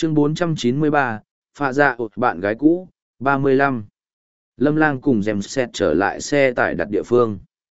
Chương 493, Phạ Dạ ột bạn gái cũ, 35. Lâm Lang cùng dèm xét trở lại xe tải đặt địa phương.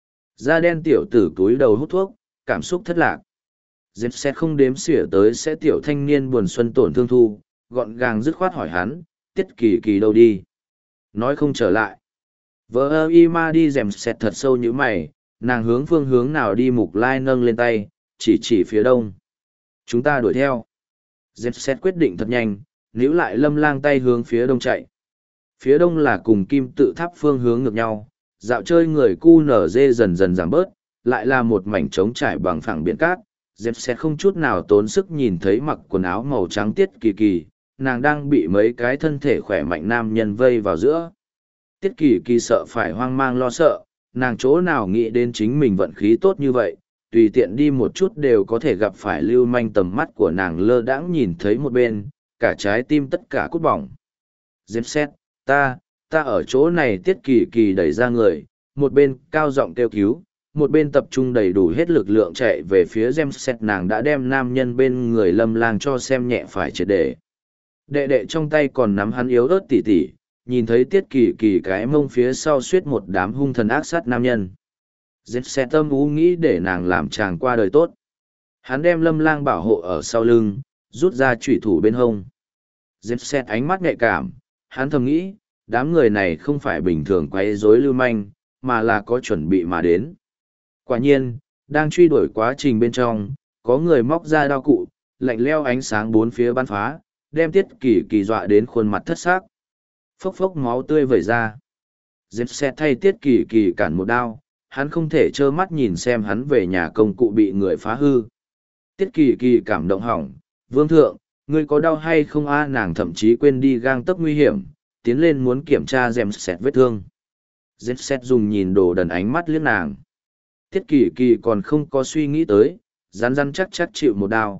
Da đen tiểu tử túi đầu hút thuốc, cảm xúc thất lạc. Dèm xét không đếm xỉa tới sẽ tiểu thanh niên buồn xuân tổn thương thu, gọn gàng dứt khoát hỏi hắn, Tiết Kỳ Kỳ đâu đi? Nói không trở lại. Vợ ơ y ma đi dèm xét thật sâu như mày, nàng hướng phương hướng nào đi. Mục Lai nâng lên tay, chỉ phía đông. Chúng ta đuổi theo. Dèm xét quyết định thật nhanh, níu lại Lâm Lang tay hướng phía đông chạy. Phía đông là cùng kim tự tháp phương hướng ngược nhau, dạo chơi người cu nở dê dần dần giảm bớt, lại là một mảnh trống trải bằng phẳng biển cát. Dẹp xét không chút nào tốn sức nhìn thấy mặc quần áo màu trắng Tiết Kỳ Kỳ, nàng đang bị mấy cái thân thể khỏe mạnh nam nhân vây vào giữa. Tiết Kỳ Kỳ sợ phải hoang mang lo sợ, nàng chỗ nào nghĩ đến chính mình vận khí tốt như vậy, tùy tiện đi một chút đều có thể gặp phải lưu manh. Tầm mắt của nàng lơ đãng nhìn thấy một bên, cả trái tim tất cả cút bỏng. Dẹp xét, ta ở chỗ này. Tiết Kỳ Kỳ đẩy ra người, một bên cao giọng kêu cứu, một bên tập trung đầy đủ hết lực lượng chạy về phía Dèm xét. Nàng đã đem nam nhân bên người Lâm Lang cho xem nhẹ phải triệt để. Đệ đệ trong tay còn nắm hắn yếu ớt tỉ tỉ, nhìn thấy Tiết Kỳ Kỳ cái mông phía sau suýt một đám hung thần ác sát nam nhân. Dèm xét tâm ú nghĩ để nàng làm chàng qua đời tốt. Hắn đem Lâm Lang bảo hộ ở sau lưng, rút ra chủy thủ bên hông. Dèm xét ánh mắt nhạy cảm, hắn thầm nghĩ, đám người này không phải bình thường quấy rối lưu manh, mà là có chuẩn bị mà đến. Quả nhiên, đang truy đuổi quá trình bên trong, có người móc ra đao cụ, lạnh leo ánh sáng bốn phía bắn phá, đem Tiết Kỳ Kỳ dọa đến khuôn mặt thất xác. Phốc phốc máu tươi vẩy ra. Dẹp xét thay Tiết Kỳ Kỳ cản một đao, hắn không thể trơ mắt nhìn xem hắn về nhà công cụ bị người phá hư. Tiết Kỳ Kỳ cảm động hỏng, vương thượng, ngươi có đau hay không a? Nàng thậm chí quên đi gang tấc nguy hiểm, tiến lên muốn kiểm tra dèm xét vết thương. Dẹp xét dùng nhìn đồ đần ánh mắt liếc nàng. Tiết Kỳ Kỳ còn không có suy nghĩ tới, rắn chắc chịu một đao.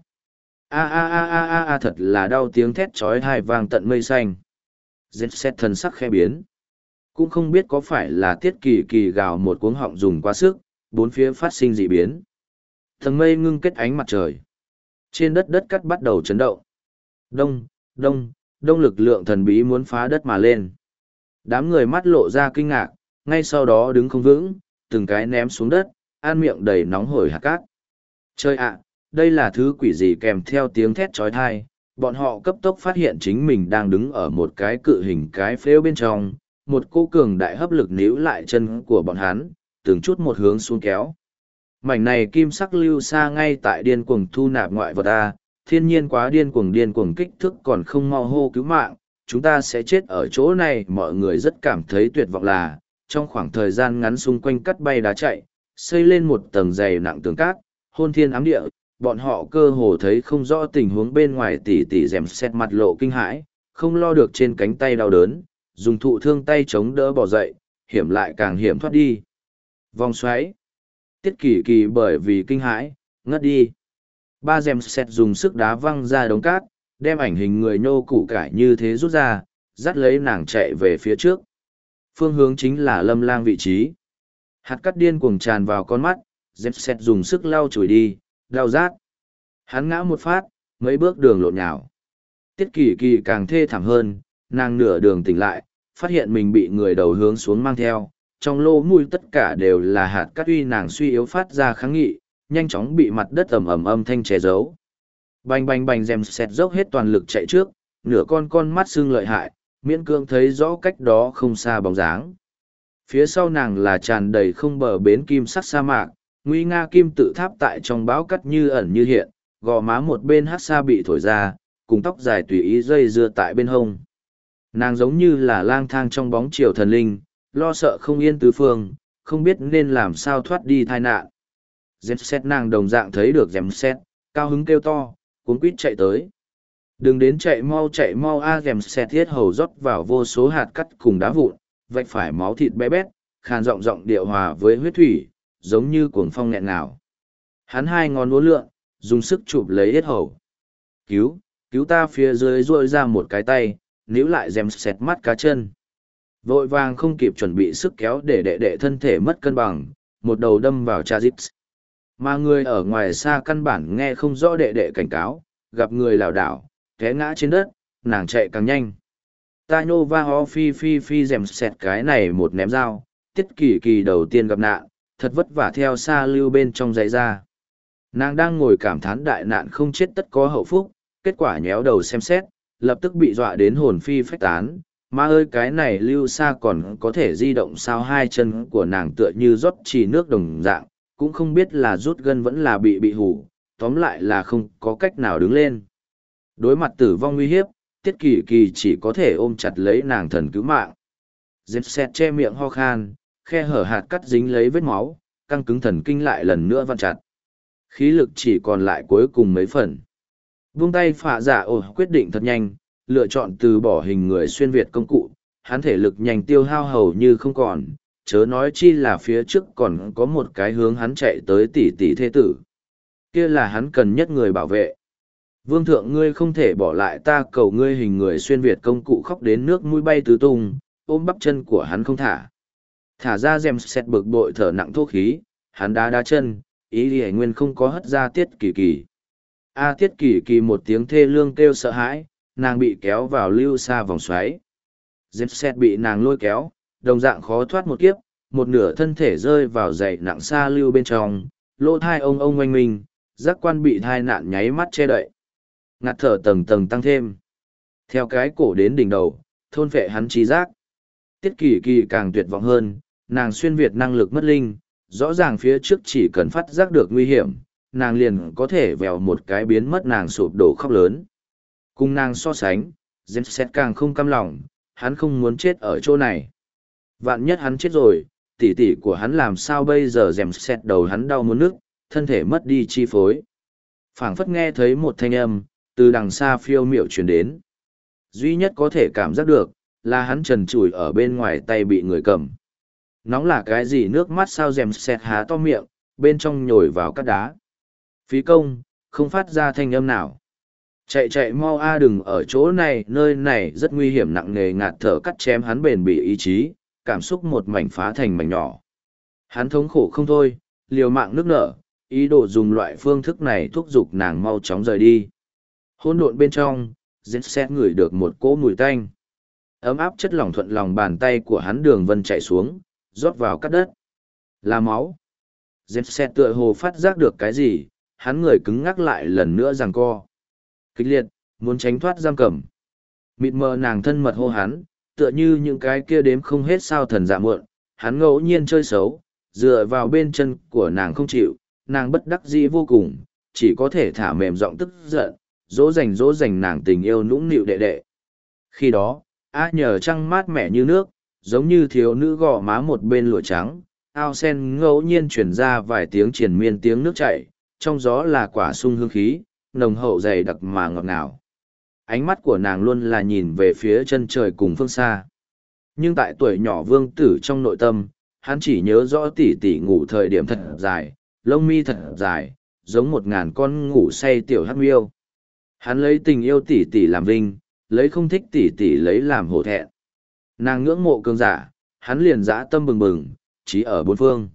A thật là đau, tiếng thét chói tai vang tận mây xanh. Dẹp xét thần sắc khẽ biến. Cũng không biết có phải là Tiết Kỳ Kỳ gào một cuống họng dùng quá sức, bốn phía phát sinh dị biến. Tầng mây ngưng kết ánh mặt trời. Trên đất cát bắt đầu chấn động. Đông lực lượng thần bí muốn phá đất mà lên. Đám người mắt lộ ra kinh ngạc, ngay sau đó đứng không vững, từng cái ném xuống đất, an miệng đầy nóng hổi hạt cát. Chơi ạ, đây là thứ quỷ gì? Kèm theo tiếng thét chói tai, bọn họ cấp tốc phát hiện chính mình đang đứng ở một cái cự hình cái phễu bên trong, một cô cường đại hấp lực níu lại chân của bọn hắn, từng chút một hướng xuống kéo. Mảnh này kim sắc lưu xa ngay tại điên cuồng thu nạp ngoại vật A, thiên nhiên quá điên cuồng kích thước còn không mau hô cứu mạng, chúng ta sẽ chết ở chỗ này. Mọi người rất cảm thấy tuyệt vọng là, trong khoảng thời gian ngắn xung quanh cắt bay đá chạy, xây lên một tầng dày nặng tường cát, hôn thiên ám địa, bọn họ cơ hồ thấy không rõ tình huống bên ngoài. Tỉ dèm xét mặt lộ kinh hãi, không lo được trên cánh tay đau đớn, dùng thụ thương tay chống đỡ bỏ dậy, hiểm lại càng hiểm thoát đi. Vòng xoáy. Tiết Kỳ Kỳ bởi vì kinh hãi, ngất đi. Ba dèm xét dùng sức đá văng ra đống cát, đem ảnh hình người nhô củ cải như thế rút ra, dắt lấy nàng chạy về phía trước. Phương hướng chính là Lâm Lang vị trí. Hạt cát điên cuồng tràn vào con mắt, dèm xét dùng sức lau chùi đi, đau rát. Hắn ngã một phát, mấy bước đường lộn nhào. Tiết Kỳ Kỳ càng thê thảm hơn, nàng nửa đường tỉnh lại, phát hiện mình bị người đầu hướng xuống mang theo, trong lỗ mũi tất cả đều là hạt cát. Uy nàng suy yếu phát ra kháng nghị, nhanh chóng bị mặt đất ầm ầm âm thanh che giấu. Bành dèm xét dốc hết toàn lực chạy trước, nửa con mắt sưng lợi hại, miễn cưỡng thấy rõ cách đó không xa bóng dáng. Phía sau nàng là tràn đầy không bờ bến kim sắc sa mạc, nguy nga kim tự tháp tại trong bão cắt như ẩn như hiện, gò má một bên hát xa bị thổi ra, cùng tóc dài tùy ý dây dưa tại bên hông. Nàng giống như là lang thang trong bóng chiều thần linh, lo sợ không yên tứ phương, không biết nên làm sao thoát đi tai nạn. Dèm xét nàng đồng dạng thấy được dèm xét, cao hứng kêu to, cuống quýt chạy tới. Đừng đến chạy mau a. Dèm xét thiết hầu rót vào vô số hạt cắt cùng đá vụn, vạch phải máu thịt bé bét, khàn giọng điệu hòa với huyết thủy, giống như cuồng phong nghẹn ngào. Hắn hai ngón uốn lượn, dùng sức chụp lấy yết hầu. Cứu ta! Phía dưới duỗi ra một cái tay, níu lại dèm xét mắt cá chân. Vội vàng không kịp chuẩn bị sức kéo để đệ thân thể mất cân bằng, một đầu đâm vào Chazix. Mà người ở ngoài xa căn bản nghe không rõ đệ cảnh cáo, gặp người lảo đảo, té ngã trên đất, nàng chạy càng nhanh. Ta nhô va ho phi phi phi dèm xẹt cái này một ném dao, Tiết Kỳ Kỳ đầu tiên gặp nạn, thật vất vả theo xa lưu bên trong giấy ra. Nàng đang ngồi cảm thán đại nạn không chết tất có hậu phúc, kết quả nhéo đầu xem xét, lập tức bị dọa đến hồn phi phách tán. Má ơi cái này lưu xa còn có thể di động sao, hai chân của nàng tựa như rót chỉ nước đồng dạng, cũng không biết là rút gân vẫn là bị hủ, tóm lại là không có cách nào đứng lên. Đối mặt tử vong nguy hiếp, Tiết Kỳ Kỳ chỉ có thể ôm chặt lấy nàng thần cứu mạng. Dẹp xẹt che miệng ho khan, khe hở hạt cắt dính lấy vết máu, căng cứng thần kinh lại lần nữa vặn chặt. Khí lực chỉ còn lại cuối cùng mấy phần. Vung tay phạ dạ quyết định thật nhanh, lựa chọn từ bỏ hình người xuyên Việt công cụ, hắn thể lực nhanh tiêu hao hầu như không còn, chớ nói chi là phía trước còn có một cái hướng hắn chạy tới tỷ tỷ thế tử. Kia là hắn cần nhất người bảo vệ. Vương thượng ngươi không thể bỏ lại ta, cầu ngươi, hình người xuyên Việt công cụ khóc đến nước mũi bay tứ tung, ôm bắp chân của hắn không thả. Thả ra dèm xẹt bực bội thở nặng thô khí, hắn đá chân, ý đi nguyên không có hất ra Tiết Kỳ Kỳ. Tiết Kỳ Kỳ một tiếng thê lương kêu sợ hãi, nàng bị kéo vào lưu xa vòng xoáy. Dèm xẹt bị nàng lôi kéo, đồng dạng khó thoát một kiếp, một nửa thân thể rơi vào dày nặng xa lưu bên trong, lỗ thai ông oanh minh, giác quan bị thai nạn nháy mắt che đậy. Ngạt thở tầng tầng tăng thêm. Theo cái cổ đến đỉnh đầu, thôn phệ hắn trí giác. Tiết Kỳ Kỳ càng tuyệt vọng hơn, nàng xuyên Việt năng lực mất linh, rõ ràng phía trước chỉ cần phát giác được nguy hiểm, nàng liền có thể vèo một cái biến mất, nàng sụp đổ khóc lớn. Cùng nàng so sánh, James càng không cam lòng, hắn không muốn chết ở chỗ này. Vạn nhất hắn chết rồi, tỷ tỷ của hắn làm sao bây giờ? James đầu hắn đau muốn nức, thân thể mất đi chi phối. Phảng phất nghe thấy một thanh âm, từ đằng xa phiêu miệu truyền đến. Duy nhất có thể cảm giác được, là hắn trần trụi ở bên ngoài tay bị người cầm. Nóng là cái gì? Nước mắt sao? James há to miệng, bên trong nhồi vào cát đá. Phí công, không phát ra thanh âm nào. Chạy mau đừng ở chỗ này, nơi này rất nguy hiểm, nặng nề ngạt thở cắt chém hắn bền bỉ ý chí, cảm xúc một mảnh phá thành mảnh nhỏ. Hắn thống khổ không thôi, liều mạng nước nở, ý đồ dùng loại phương thức này thúc giục nàng mau chóng rời đi. Hỗn độn bên trong, James ngửi được một cỗ mùi tanh. Ấm áp chất lỏng thuận lòng bàn tay của hắn đường vân chạy xuống, rót vào cát đất. Là máu. James tựa hồ phát giác được cái gì, hắn người cứng ngắc lại lần nữa giằng co. Kịch liệt, muốn tránh thoát giam cầm. Mịt mờ nàng thân mật hô hắn, tựa như những cái kia đếm không hết sao thần dạ muộn, hắn ngẫu nhiên chơi xấu, dựa vào bên chân của nàng không chịu, nàng bất đắc dĩ vô cùng, chỉ có thể thả mềm giọng tức giận, dỗ dành nàng tình yêu nũng nịu đệ đệ. Khi đó, nhờ trăng mát mẻ như nước, giống như thiếu nữ gò má một bên lụa trắng, ao sen ngẫu nhiên chuyển ra vài tiếng triền miên tiếng nước chảy, trong gió là quả sung hương khí, nồng hậu dày đặc mà ngọt ngào. Ánh mắt của nàng luôn là nhìn về phía chân trời cùng phương xa. Nhưng tại tuổi nhỏ vương tử trong nội tâm, hắn chỉ nhớ rõ tỷ tỷ ngủ thời điểm thật dài, lông mi thật dài, giống 1000 con ngủ say tiểu hắc miêu. Hắn lấy tình yêu tỷ tỷ làm vinh, lấy không thích tỷ tỷ lấy làm hổ thẹn. Nàng ngưỡng mộ cường giả, hắn liền dã tâm bừng bừng, chí ở bốn phương.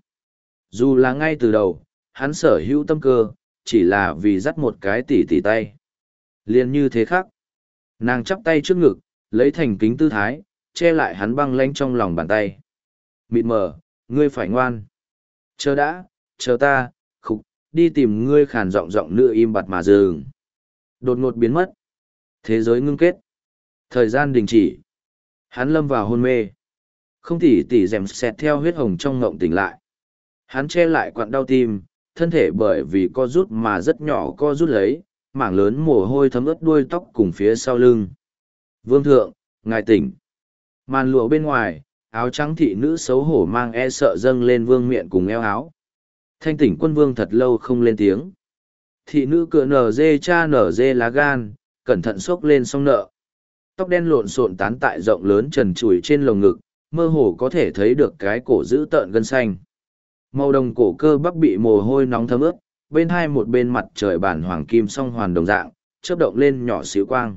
Dù là ngay từ đầu, hắn sở hữu tâm cơ, chỉ là vì dắt một cái tỷ tỷ tay. Liền như thế khác. Nàng chắp tay trước ngực, lấy thành kính tư thái, che lại hắn băng lanh trong lòng bàn tay. Mịt mờ, ngươi phải ngoan. Chờ đã, chờ ta, khục, đi tìm ngươi. Khàn giọng nữ im bặt mà dừng. Đột ngột biến mất. Thế giới ngưng kết. Thời gian đình chỉ. Hắn lâm vào hôn mê. Không tỉ tỉ dèm xẹt theo huyết hồng trong ngộng tỉnh lại. Hắn che lại quặn đau tim, thân thể bởi vì co rút mà rất nhỏ co rút lấy, mảng lớn mồ hôi thấm ướt đuôi tóc cùng phía sau lưng. Vương thượng, ngài tỉnh. Màn lụa bên ngoài, áo trắng thị nữ xấu hổ mang e sợ dâng lên vương miện cùng eo áo. Thanh tỉnh quân vương thật lâu không lên tiếng. Thị nữ cựa nở dê cha nở dê lá gan, cẩn thận xốc lên song nợ. Tóc đen lộn xộn tán tại rộng lớn trần trụi trên lồng ngực, mơ hồ có thể thấy được cái cổ giữ tợn gân xanh. Màu đồng cổ cơ bắp bị mồ hôi nóng thấm ướt, bên hai một bên mặt trời bản hoàng kim song hoàn đồng dạng, chớp động lên nhỏ xíu quang.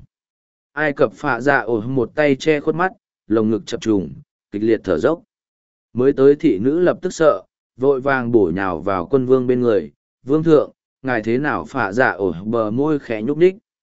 Ai Cập phạ dạ một tay che khuất mắt, lồng ngực chập trùng, kịch liệt thở dốc. Mới tới thị nữ lập tức sợ, vội vàng bổ nhào vào quân vương bên người. Vương thượng, ngài thế nào? Phạ dạ bờ môi khẽ nhúc nhích.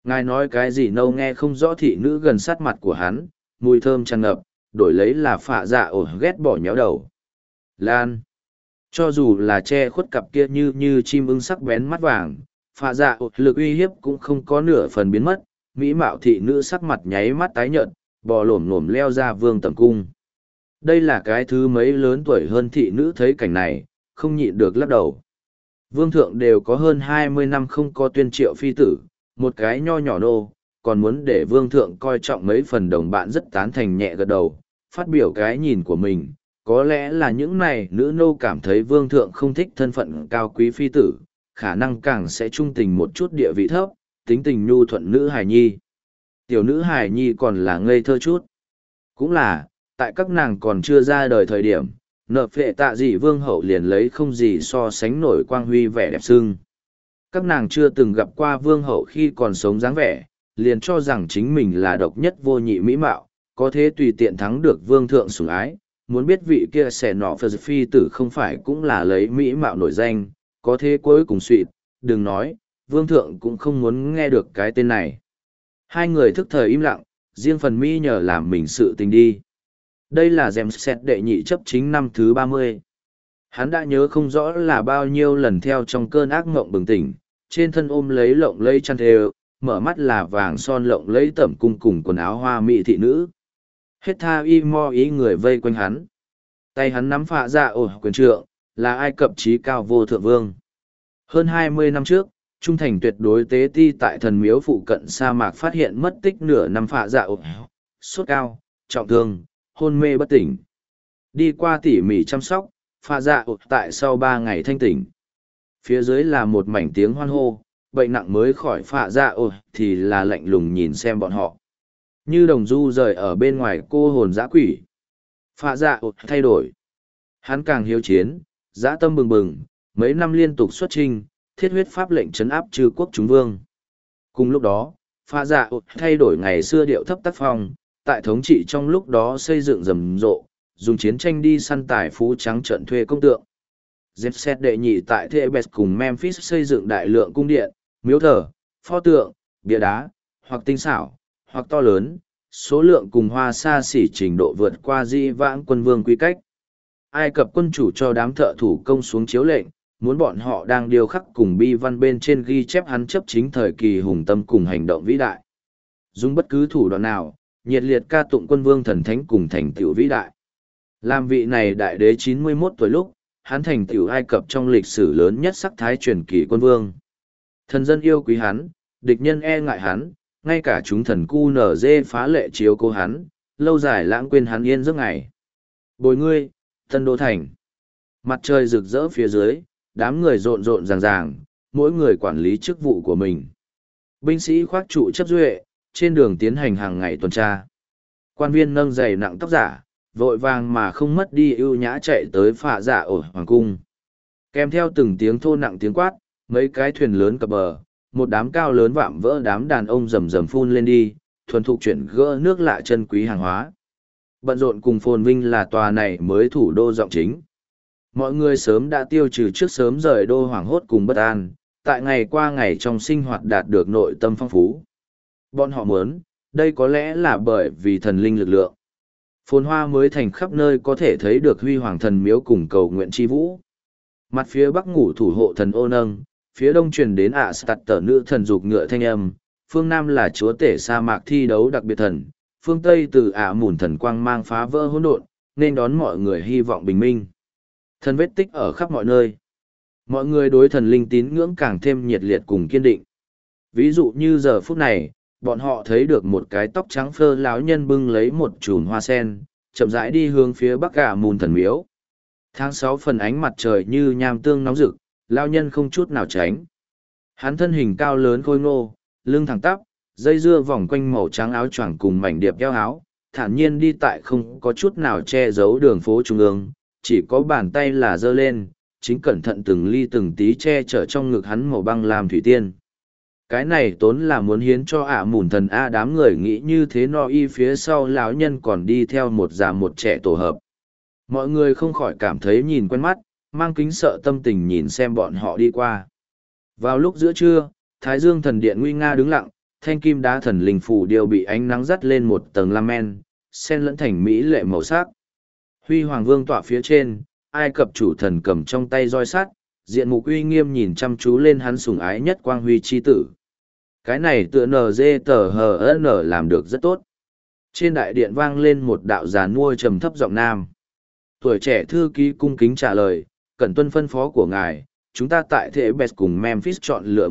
Ngài nói cái gì nâu nghe không rõ, thị nữ gần sát mặt của hắn, mùi thơm tràn ngập, đổi lấy là phạ dạ ổ ghét bỏ nhéo đầu. Lan. Cho dù là che khuất cặp kia như chim ưng sắc bén mắt vàng, phạ dạ ổ lực uy hiếp cũng không có nửa phần biến mất, mỹ mạo thị nữ sắc mặt nháy mắt tái nhợt, bò lổm lổm leo ra vương tầm cung. Đây là cái thứ mấy lớn tuổi hơn thị nữ thấy cảnh này, không nhịn được lắc đầu. Vương thượng đều có hơn 20 năm không có tuyên triệu phi tử, một cái nho nhỏ nô, còn muốn để vương thượng coi trọng mấy phần đồng bạn rất tán thành nhẹ gật đầu, phát biểu cái nhìn của mình. Có lẽ là những này nữ nô cảm thấy vương thượng không thích thân phận cao quý phi tử, khả năng càng sẽ trung tình một chút địa vị thấp, tính tình nhu thuận nữ hài nhi. Tiểu nữ hài nhi còn là ngây thơ chút. Cũng là, tại các nàng còn chưa ra đời thời điểm, nợ phệ tạ dị vương hậu liền lấy không gì so sánh nổi quang huy vẻ đẹp sưng. Các nàng chưa từng gặp qua vương hậu khi còn sống dáng vẻ, liền cho rằng chính mình là độc nhất vô nhị mỹ mạo, có thể tùy tiện thắng được vương thượng sủng ái. Muốn biết vị kia sẽ nọ phật phi tử không phải cũng là lấy mỹ mạo nổi danh, có thế cuối cùng suỵt, đừng nói, vương thượng cũng không muốn nghe được cái tên này. Hai người thức thời im lặng, riêng phần mi nhờ làm mình sự tình đi. Đây là dèm xét đệ nhị chấp chính năm thứ 30. Hắn đã nhớ không rõ là bao nhiêu lần theo trong cơn ác mộng bừng tỉnh, trên thân ôm lấy lộng lấy chăn thề, mở mắt là vàng son lộng lấy tẩm cung cùng quần áo hoa mỹ thị nữ. Hết tha y mo ý người vây quanh hắn. Tay hắn nắm phạ dạ ổ quyền trượng, là Ai Cập trí cao vô thượng vương. Hơn 20 năm trước, trung thành tuyệt đối tế ti tại thần miếu phụ cận sa mạc phát hiện mất tích nửa năm phạ dạ ổ, sốt cao, trọng thương, hôn mê bất tỉnh. Đi qua tỉ mỉ chăm sóc, phạ dạ ổ tại sau 3 ngày thanh tỉnh. Phía dưới là một mảnh tiếng hoan hô, bệnh nặng mới khỏi phạ dạ ổ thì là lạnh lùng nhìn xem bọn họ. Như đồng du rời ở bên ngoài cô hồn dã quỷ. Phạ dạ ổ thay đổi. Hắn càng hiếu chiến, dã tâm bừng bừng, mấy năm liên tục xuất chinh, thiết huyết pháp lệnh trấn áp chư quốc chúng vương. Cùng lúc đó, phạ dạ ổ thay đổi ngày xưa điệu thấp tác phong, tại thống trị trong lúc đó xây dựng rầm rộ, dùng chiến tranh đi săn tài phú trắng trợn thuê công tượng. Dẹp đệ nhị tại Thebes cùng Memphis xây dựng đại lượng cung điện, miếu thờ, pho tượng, bia đá, hoặc tinh xảo, hoặc to lớn, số lượng cùng hoa xa xỉ trình độ vượt qua di vãng quân vương quy cách. Ai Cập quân chủ cho đám thợ thủ công xuống chiếu lệnh, muốn bọn họ đang điêu khắc cùng bi văn bên trên ghi chép hắn chấp chính thời kỳ hùng tâm cùng hành động vĩ đại. Dùng bất cứ thủ đoạn nào, nhiệt liệt ca tụng quân vương thần thánh cùng thành tựu vĩ đại. Làm vị này đại đế 91 tuổi lúc, hắn thành tựu Ai Cập trong lịch sử lớn nhất sắc thái truyền kỳ quân vương. Thần dân yêu quý hắn, địch nhân e ngại hắn, ngay cả chúng thần cu nở dê phá lệ chiếu cố hắn, lâu dài lãng quên hắn yên giấc ngày. Bồi ngươi, Tân Đô Thành. Mặt trời rực rỡ phía dưới, đám người rộn rộn ràng ràng, mỗi người quản lý chức vụ của mình. Binh sĩ khoác trụ chấp duệ, trên đường tiến hành hàng ngày tuần tra. Quan viên nâng giày nặng tóc giả, vội vàng mà không mất đi ưu nhã chạy tới phạ dạ ổ hoàng cung. Kèm theo từng tiếng thô nặng tiếng quát, mấy cái thuyền lớn cập bờ, một đám cao lớn vạm vỡ đám đàn ông rầm rầm phun lên đi, thuần thục chuyển gỡ nước lạ chân quý hàng hóa. Bận rộn cùng phồn vinh là tòa này mới thủ đô giọng chính. Mọi người sớm đã tiêu trừ trước sớm rời đô hoảng hốt cùng bất an, tại ngày qua ngày trong sinh hoạt đạt được nội tâm phong phú. Bọn họ muốn, đây có lẽ là bởi vì thần linh lực lượng. Phồn hoa mới thành khắp nơi có thể thấy được huy hoàng thần miếu cùng cầu nguyện chi vũ. Mặt phía bắc ngủ thủ hộ thần ô nâng, phía đông truyền đến Stat tờ nữ thần dục ngựa thanh âm, phương nam là chúa tể sa mạc thi đấu đặc biệt thần, phương tây từ mùn thần quang mang phá vỡ hỗn độn, nên đón mọi người hy vọng bình minh. Thần vết tích ở khắp mọi nơi. Mọi người đối thần linh tín ngưỡng càng thêm nhiệt liệt cùng kiên định. Ví dụ như giờ phút này, bọn họ thấy được một cái tóc trắng phơ lão nhân bưng lấy một chùm hoa sen, chậm rãi đi hướng phía bắc mùn thần miếu. Tháng 6 phần ánh mặt trời như nham tương nóng rực, lão nhân không chút nào tránh. Hắn thân hình cao lớn khôi ngô, lưng thẳng tắp, dây dưa vòng quanh màu trắng áo choàng cùng mảnh điệp eo áo, thản nhiên đi tại không có chút nào che giấu đường phố trung ương, chỉ có bàn tay là giơ lên, chính cẩn thận từng ly từng tí che chở trong ngực hắn màu băng làm thủy tiên. Cái này tốn là muốn hiến cho mùn thần đám người nghĩ như thế no y phía sau lão nhân còn đi theo một già một trẻ tổ hợp. Mọi người không khỏi cảm thấy nhìn quen mắt, mang kính sợ tâm tình nhìn xem bọn họ đi qua. Vào lúc giữa trưa, Thái Dương thần điện nguy nga đứng lặng, thanh kim đá thần linh phủ điêu bị ánh nắng dắt lên một tầng lam men, xen lẫn thành mỹ lệ màu sắc. Huy Hoàng Vương tọa phía trên, Ai Cập chủ thần cầm trong tay roi sắt, diện mục uy nghiêm nhìn chăm chú lên hắn sủng ái nhất quang huy chi tử. Cái này tựa NGTHN làm được rất tốt. Trên đại điện vang lên một đạo giàn mua trầm thấp giọng nam. Tuổi trẻ thư ký cung kính trả lời, cẩn tuân phân phó của ngài, chúng ta tại Thebes cùng Memphis chọn lựa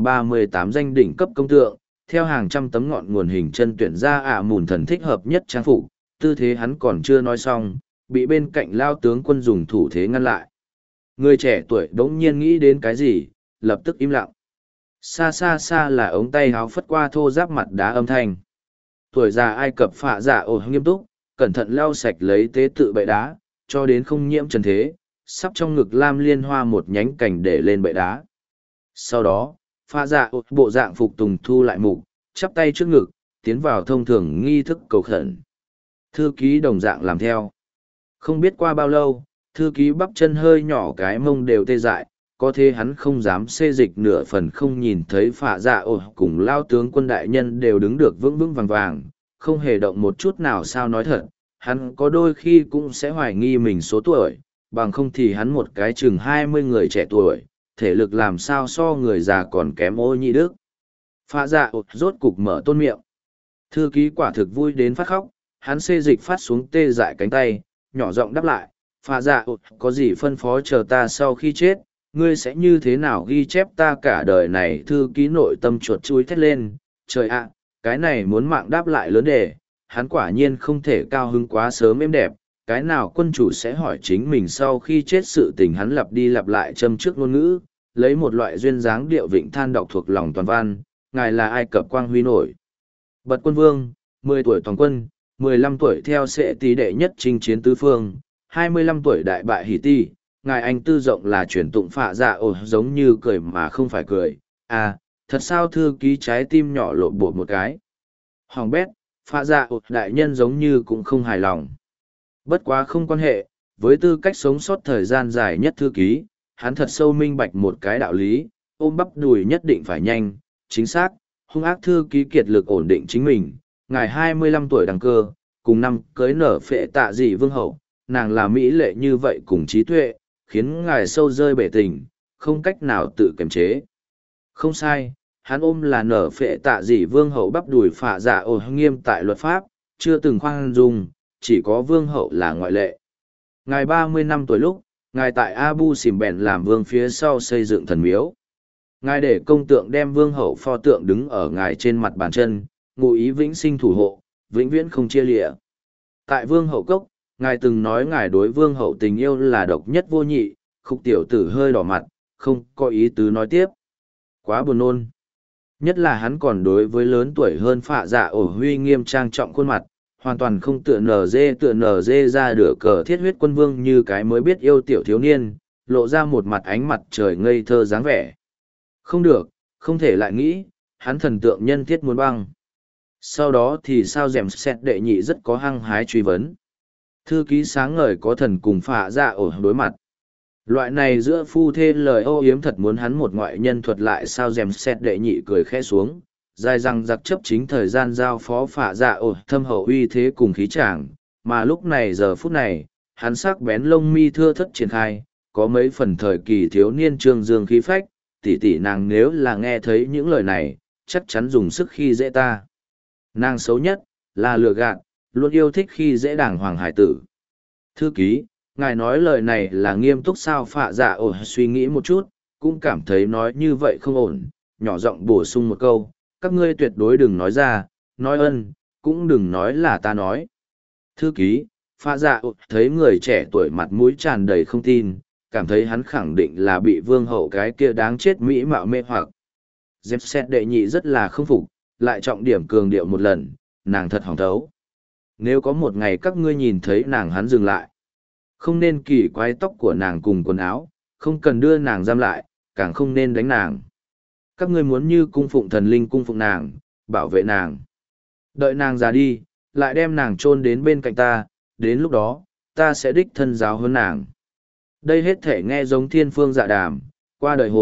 138 danh đỉnh cấp công tượng, theo hàng trăm tấm ngọn nguồn hình chân tuyển ra mùn thần thích hợp nhất trang phục. Tư thế hắn còn chưa nói xong, bị bên cạnh lao tướng quân dùng thủ thế ngăn lại. Người trẻ tuổi đống nhiên nghĩ đến cái gì, lập tức im lặng. Xa xa xa là ống tay háo phất qua thô giáp mặt đá âm thanh. Tuổi già Ai Cập phạ dạ ổ nghiêm túc, cẩn thận lau sạch lấy tế tự bệ đá, cho đến không nhiễm trần thế, sắp trong ngực lam liên hoa một nhánh cành để lên bệ đá. Sau đó, phạ dạ ổ bộ dạng phục tùng thu lại mục, chắp tay trước ngực, tiến vào thông thường nghi thức cầu khẩn. Thư ký đồng dạng làm theo. Không biết qua bao lâu, thư ký bắp chân hơi nhỏ cái mông đều tê dại, có thế hắn không dám xê dịch nửa phần, không nhìn thấy phạ dạ ổ cùng lao tướng quân đại nhân đều đứng được vững vững vàng vàng, không hề động một chút nào. Sao nói thật, hắn có đôi khi cũng sẽ hoài nghi mình số tuổi, bằng không thì hắn một cái chừng 20 người trẻ tuổi, thể lực làm sao so người già còn kém Ô Nhị Đức. Phạ dạ ổ rốt cục mở tôn miệng. Thư ký quả thực vui đến phát khóc, hắn xê dịch phát xuống tê dại cánh tay, nhỏ giọng đáp lại, phạ dạ ổ có gì phân phó chờ ta sau khi chết, ngươi sẽ như thế nào ghi chép ta cả đời này. Thư ký nội tâm chuột chui thét lên, trời ạ, cái này muốn mạng đáp lại lớn đề, hắn quả nhiên không thể cao hứng quá sớm êm đẹp, cái nào quân chủ sẽ hỏi chính mình sau khi chết sự tình. Hắn lặp đi lặp lại châm trước ngôn ngữ, lấy một loại duyên dáng điệu vịnh than đọc thuộc lòng toàn văn, ngài là Ai Cập quang huy nổi bật quân vương, 10 tuổi toàn quân, 15 tuổi theo sệ tí đệ nhất chinh chiến tứ phương, 25 tuổi đại bại hỷ ti. Ngài anh tư rộng là truyền tụng phạ dạ ổ giống như cười mà không phải cười. À, thật sao? Thư ký trái tim nhỏ lộn bột một cái. Hoàng bét, phạ dạ ổ đại nhân giống như cũng không hài lòng. Bất quá không quan hệ, với tư cách sống sót thời gian dài nhất thư ký, hắn thật sâu minh bạch một cái đạo lý, ôm bắp đùi nhất định phải nhanh, chính xác, hung ác. Thư ký kiệt lực ổn định chính mình. Ngài 25 tuổi đăng cơ, cùng năm cưới nở phệ tạ dị vương hậu, nàng là mỹ lệ như vậy cùng trí tuệ, khiến ngài sâu rơi bể tình, không cách nào tự kiềm chế. Không sai, hắn ôm là nở phệ tạ dị vương hậu bắp đùi phạ dạ ổ nghiêm tại luật pháp, chưa từng khoan dung, chỉ có vương hậu là ngoại lệ. Ngài 30 năm tuổi lúc, ngài tại Abu Simbel làm vương phía sau xây dựng thần miếu. Ngài để công tượng đem vương hậu pho tượng đứng ở ngài trên mặt bàn chân, ngụ ý vĩnh sinh thủ hộ, vĩnh viễn không chia lịa. Tại vương hậu cốc, ngài từng nói ngài đối vương hậu tình yêu là độc nhất vô nhị. Khúc tiểu tử hơi đỏ mặt, không có ý tứ nói tiếp. Quá buồn nôn. Nhất là hắn còn đối với lớn tuổi hơn phạ dạ ổ huy nghiêm trang trọng khuôn mặt, hoàn toàn không tựa nở dê ra đửa cờ thiết huyết quân vương như cái mới biết yêu tiểu thiếu niên, lộ ra một mặt ánh mặt trời ngây thơ dáng vẻ. Không được, không thể lại nghĩ, hắn thần tượng nhân thiết muốn băng. Sau đó thì sao? Dèm xét đệ nhị rất có hăng hái truy vấn. Thư ký sáng ngời có thần cùng phạ dạ ổ đối mặt. Loại này giữa phu thê lời âu yếm thật muốn hắn một ngoại nhân thuật lại. Sao? Dèm xét đệ nhị cười khẽ xuống, dài răng giặc chấp chính thời gian giao phó phạ dạ ổ thâm hậu uy thế cùng khí tràng, mà lúc này giờ phút này, hắn sắc bén lông mi thưa thất triển khai, có mấy phần thời kỳ thiếu niên trương dương khí phách. Tỷ tỷ nàng nếu là nghe thấy những lời này, chắc chắn dùng sức khi dễ ta. Nàng xấu nhất, là lừa gạt, luôn yêu thích khi dễ đảng hoàng hải tử. Thư ký, ngài nói lời này là nghiêm túc sao? Phạ dạ ổ suy nghĩ một chút, cũng cảm thấy nói như vậy không ổn, nhỏ giọng bổ sung một câu, các ngươi tuyệt đối đừng nói ra, nói ân, cũng đừng nói là ta nói. Thư ký, phạ dạ ổ thấy người trẻ tuổi mặt mũi tràn đầy không tin, cảm thấy hắn khẳng định là bị vương hậu cái kia đáng chết mỹ mạo mê hoặc. Dẹp xét đệ nhị rất là không phục, lại trọng điểm cường điệu một lần, nàng thật hỏng thấu. Nếu có một ngày các ngươi nhìn thấy nàng, hắn dừng lại. Không nên kỳ quái tóc của nàng cùng quần áo, không cần đưa nàng giam lại, càng không nên đánh nàng. Các ngươi muốn như cung phụng thần linh cung phụng nàng, bảo vệ nàng. Đợi nàng già đi, lại đem nàng chôn đến bên cạnh ta, đến lúc đó, ta sẽ đích thân giáo hơn nàng. Đây hết thể nghe giống thiên phương dạ đàm, qua đời hồn,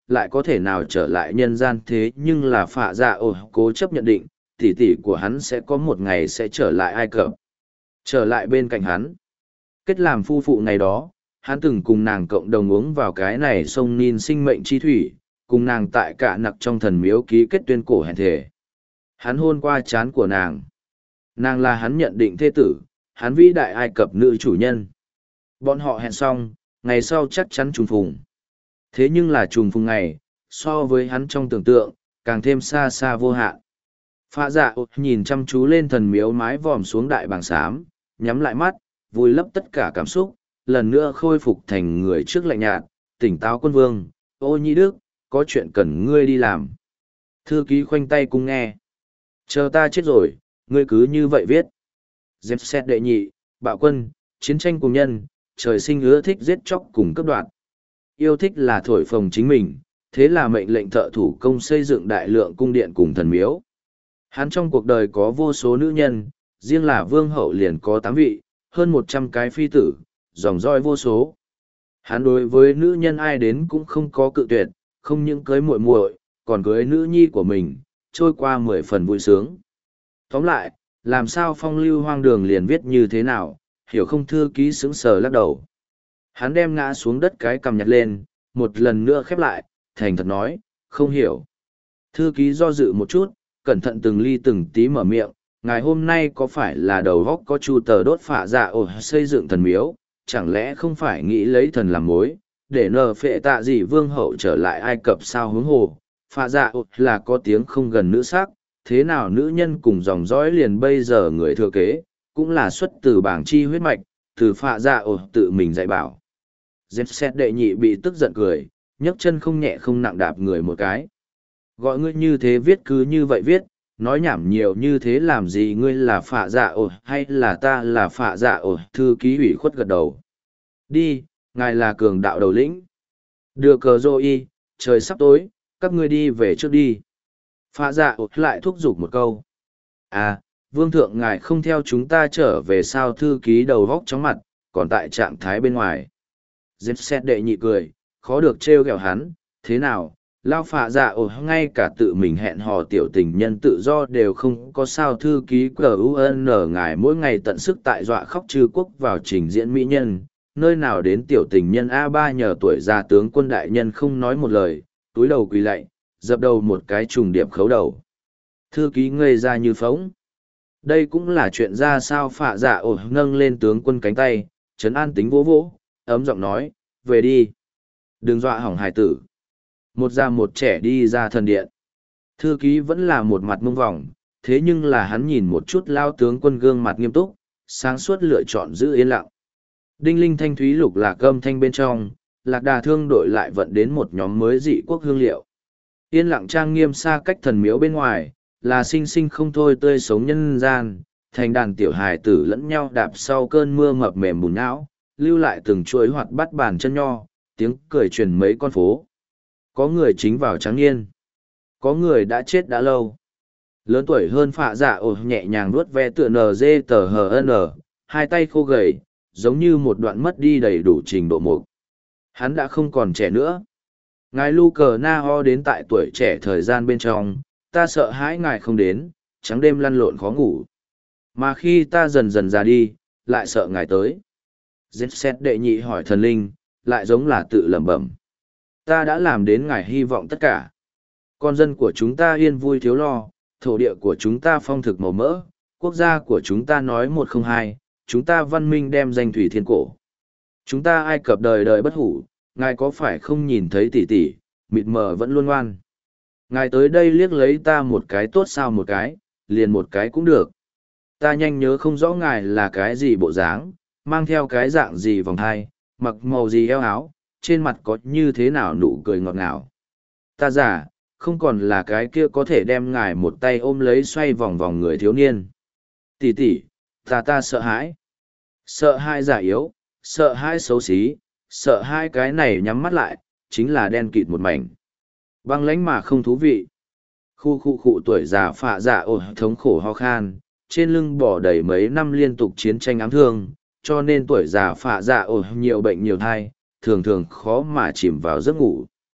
lại có thể nào trở lại nhân gian thế nhưng là phạ dạ ổ cố chấp nhận định, tỷ tỷ của hắn sẽ có một ngày sẽ trở lại Ai Cập, trở lại bên cạnh hắn. Kết làm phu phụ ngày đó, hắn từng cùng nàng cộng đồng uống vào cái này sông Nin sinh mệnh chi thủy, cùng nàng tại cả nặc trong thần miếu ký kết tuyên cổ hẹn thể. Hắn hôn qua trán của nàng. Nàng là hắn nhận định thê tử, hắn vĩ đại Ai Cập nữ chủ nhân. Bọn họ hẹn xong, ngày sau chắc chắn trùng phùng. Thế nhưng là trùng phùng ngày, so với hắn trong tưởng tượng, càng thêm xa xa vô hạn. Phạ dạ nhìn chăm chú lên thần miếu mái vòm xuống đại bảng xám, nhắm lại mắt, vùi lấp tất cả cảm xúc, lần nữa khôi phục thành người trước lạnh nhạt, tỉnh táo quân vương, ô nhĩ đức, có chuyện cần ngươi đi làm. Thư ký khoanh tay cung nghe. Chờ ta chết rồi, ngươi cứ như vậy viết. Dẹp xét đệ nhị, bạo quân, chiến tranh cùng nhân, trời sinh ưa thích giết chóc cùng cấp đoạn. Yêu thích là thổi phồng chính mình, thế là mệnh lệnh thợ thủ công xây dựng đại lượng cung điện cùng thần miếu. Hắn trong cuộc đời có vô số nữ nhân, riêng là vương hậu liền có 8 vị, hơn 100 cái phi tử, dòng roi vô số. Hắn đối với nữ nhân ai đến cũng không có cự tuyệt, không những cưới muội muội, còn cưới nữ nhi của mình, trôi qua 10 phần vui sướng. Tóm lại, làm sao phong lưu hoang đường liền viết như thế nào, hiểu không? Thư ký sững sờ lắc đầu. Hắn đem ngã xuống đất cái cầm nhặt lên, một lần nữa khép lại, thành thật nói, không hiểu. Thư ký do dự một chút, cẩn thận từng ly từng tí mở miệng, ngày hôm nay có phải là đầu góc có chu tờ đốt phạ dạ ổ xây dựng thần miếu, chẳng lẽ không phải nghĩ lấy thần làm mối, để nờ phệ tạ gì vương hậu trở lại Ai Cập sao? Hướng hồ, phạ dạ ổ là có tiếng không gần nữ sắc, thế nào nữ nhân cùng dòng dõi liền bây giờ người thừa kế, cũng là xuất từ bảng chi huyết mạch, từ phạ dạ ổ tự mình dạy bảo. Dẹp xét đệ nhị bị tức giận cười, nhấc chân không nhẹ không nặng đạp người một cái. Gọi ngươi như thế viết cứ như vậy viết, nói nhảm nhiều như thế làm gì? Ngươi là phạ dạ ổ hay là ta là phạ dạ ổ? Thư ký ủy khuất gật đầu. Đi, ngài là cường đạo đầu lĩnh. Đưa cờ rô y, trời sắp tối, các ngươi đi về trước đi. Phạ dạ ổ lại thúc giục một câu. À, vương thượng ngài không theo chúng ta trở về sao? Thư ký đầu vóc chóng mặt, còn tại trạng thái bên ngoài. Dẹp xét đệ nhị cười, khó được trêu ghẹo hắn, thế nào, lao phạ dạ ổ ngay cả tự mình hẹn hò tiểu tình nhân tự do đều không có sao? Thư ký QUN ngài mỗi ngày tận sức tại dọa khóc trừ quốc vào trình diễn mỹ nhân, nơi nào đến tiểu tình nhân A3 nhờ tuổi già tướng quân đại nhân không nói một lời, túi đầu quỳ lạy, dập đầu một cái trùng điệp khấu đầu. Thư ký ngây ra như phóng. Đây cũng là chuyện ra sao? Phạ dạ ổ nâng lên tướng quân cánh tay, trấn an tính vỗ vỗ, ấm giọng nói, về đi. Đừng dọa hỏng hài tử. Một già một trẻ đi ra thần điện. Thư ký vẫn là một mặt mông vòng, thế nhưng là hắn nhìn một chút lao tướng quân gương mặt nghiêm túc, sáng suốt lựa chọn giữ yên lặng. Đinh linh thanh thúy lục lạc âm thanh bên trong, lạc đà thương đội lại vận đến một nhóm mới dị quốc hương liệu. Yên lặng trang nghiêm xa cách thần miếu bên ngoài, là sinh sinh không thôi tươi sống nhân gian, thành đàn tiểu hài tử lẫn nhau đạp sau cơn mưa mập mềm bùn não, lưu lại từng chuỗi hoạt bắt bàn chân nho, tiếng cười truyền mấy con phố. Có người chính vào trắng niên, có người đã chết đã lâu. Lớn tuổi hơn phạ dạ ổ nhẹ nhàng nuốt ve tựa NG tờ HN, hai tay khô gầy, giống như một đoạn mất đi đầy đủ trình độ mục. Hắn đã không còn trẻ nữa. Ngài Lu Cờ Na Ho đến tại tuổi trẻ thời gian bên trong, ta sợ hãi ngài không đến, trắng đêm lăn lộn khó ngủ. Mà khi ta dần dần già đi, lại sợ ngài tới. Dết xét đệ nhị hỏi thần linh, lại giống là tự lẩm bẩm. Ta đã làm đến ngài hy vọng tất cả. Con dân của chúng ta yên vui thiếu lo, thổ địa của chúng ta phong thực màu mỡ, quốc gia của chúng ta nói 102, chúng ta văn minh đem danh thủy thiên cổ. Chúng ta Ai Cập đời đời bất hủ, ngài có phải không nhìn thấy tỉ tỉ, mịt mờ vẫn luôn ngoan. Ngài tới đây liếc lấy ta một cái tốt sao một cái, liền một cái cũng được. Ta nhanh nhớ không rõ ngài là cái gì bộ dáng, mang theo cái dạng gì vòng thai, mặc màu gì eo áo, trên mặt có như thế nào nụ cười ngọt ngào. Ta giả, không còn là cái kia có thể đem ngài một tay ôm lấy xoay vòng vòng người thiếu niên. Tỷ tỷ, ta sợ hãi. Sợ hãi giả yếu, sợ hãi xấu xí, sợ hai cái này nhắm mắt lại, chính là đen kịt một mảnh. Băng lãnh mà không thú vị. Khu tuổi già phạ dạ ổ thống khổ ho khan, trên lưng bỏ đầy mấy năm liên tục chiến tranh ám thương, cho nên tuổi già phạ dạ ổ nhiều bệnh nhiều thai, thường thường khó mà chìm vào giấc ngủ.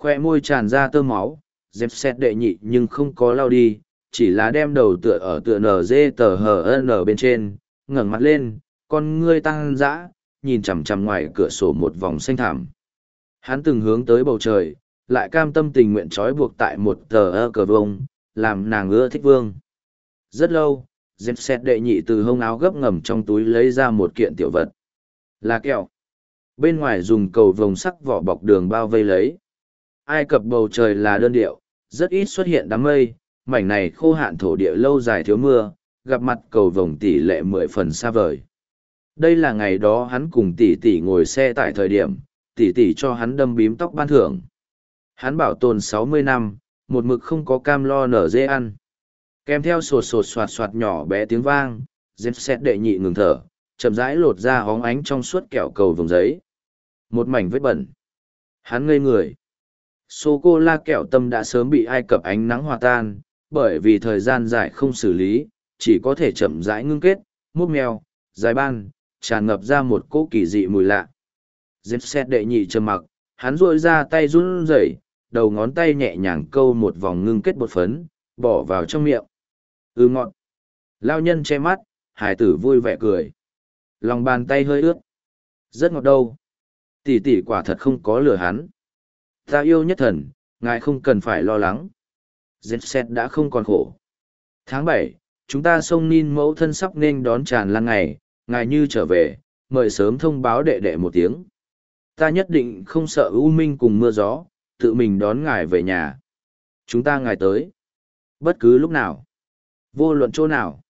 Khoe môi tràn ra tơ máu, dẹp xét đệ nhị nhưng không có lau đi, chỉ là đem đầu tựa ở tựa NG bên trên, ngẩng mặt lên, con ngươi tăng dã, nhìn chằm chằm ngoài cửa sổ một vòng xanh thẳm. Hắn từng hướng tới bầu trời, lại cam tâm tình nguyện trói buộc tại một tờ cờ vông, làm nàng ưa thích vương. Rất lâu, dẹp xét đệ nhị từ hông áo gấp ngầm trong túi lấy ra một kiện tiểu vật. Là kẹo. Bên ngoài dùng cầu vồng sắc vỏ bọc đường bao vây lấy. Ai Cập bầu trời là đơn điệu, rất ít xuất hiện đám mây, mảnh này khô hạn thổ địa lâu dài thiếu mưa, gặp mặt cầu vồng tỷ lệ 10 phần xa vời. Đây là ngày đó hắn cùng tỷ tỷ ngồi xe tại thời điểm, tỷ tỷ cho hắn đâm bím tóc ban thưởng. Hắn bảo tồn 60 năm, một mực không có cam lo nở dê ăn. Kèm theo sột sột soạt soạt nhỏ bé tiếng vang, dép xét đệ nhị ngừng thở, chậm rãi lột ra hóng ánh trong suốt kẹo cầu vồng giấy. Một mảnh vết bẩn. Hắn ngây người. Sô-cô-la kẹo tâm đã sớm bị Ai Cập ánh nắng hòa tan, bởi vì thời gian dài không xử lý, chỉ có thể chậm rãi ngưng kết, múc mèo, dài ban, tràn ngập ra một cỗ kỳ dị mùi lạ. Dép xét đệ nhị trầm mặc, hắn duỗi ra tay run rẩy, đầu ngón tay nhẹ nhàng câu một vòng ngưng kết bột phấn, bỏ vào trong miệng. Ngọt. Lao nhân che mắt, hải tử vui vẻ cười. Lòng bàn tay hơi ướt. Rất ngọt đâu. Tỷ tỷ quả thật không có lừa hắn. Ta yêu nhất thần, ngài không cần phải lo lắng. Zetset đã không còn khổ. Tháng 7, chúng ta sông Nin mẫu thân sắp nên đón tràn lan ngày, ngài như trở về, mời sớm thông báo đệ đệ một tiếng. Ta nhất định không sợ u minh cùng mưa gió, tự mình đón ngài về nhà. Chúng ta ngài tới. Bất cứ lúc nào. Vô luận chỗ nào.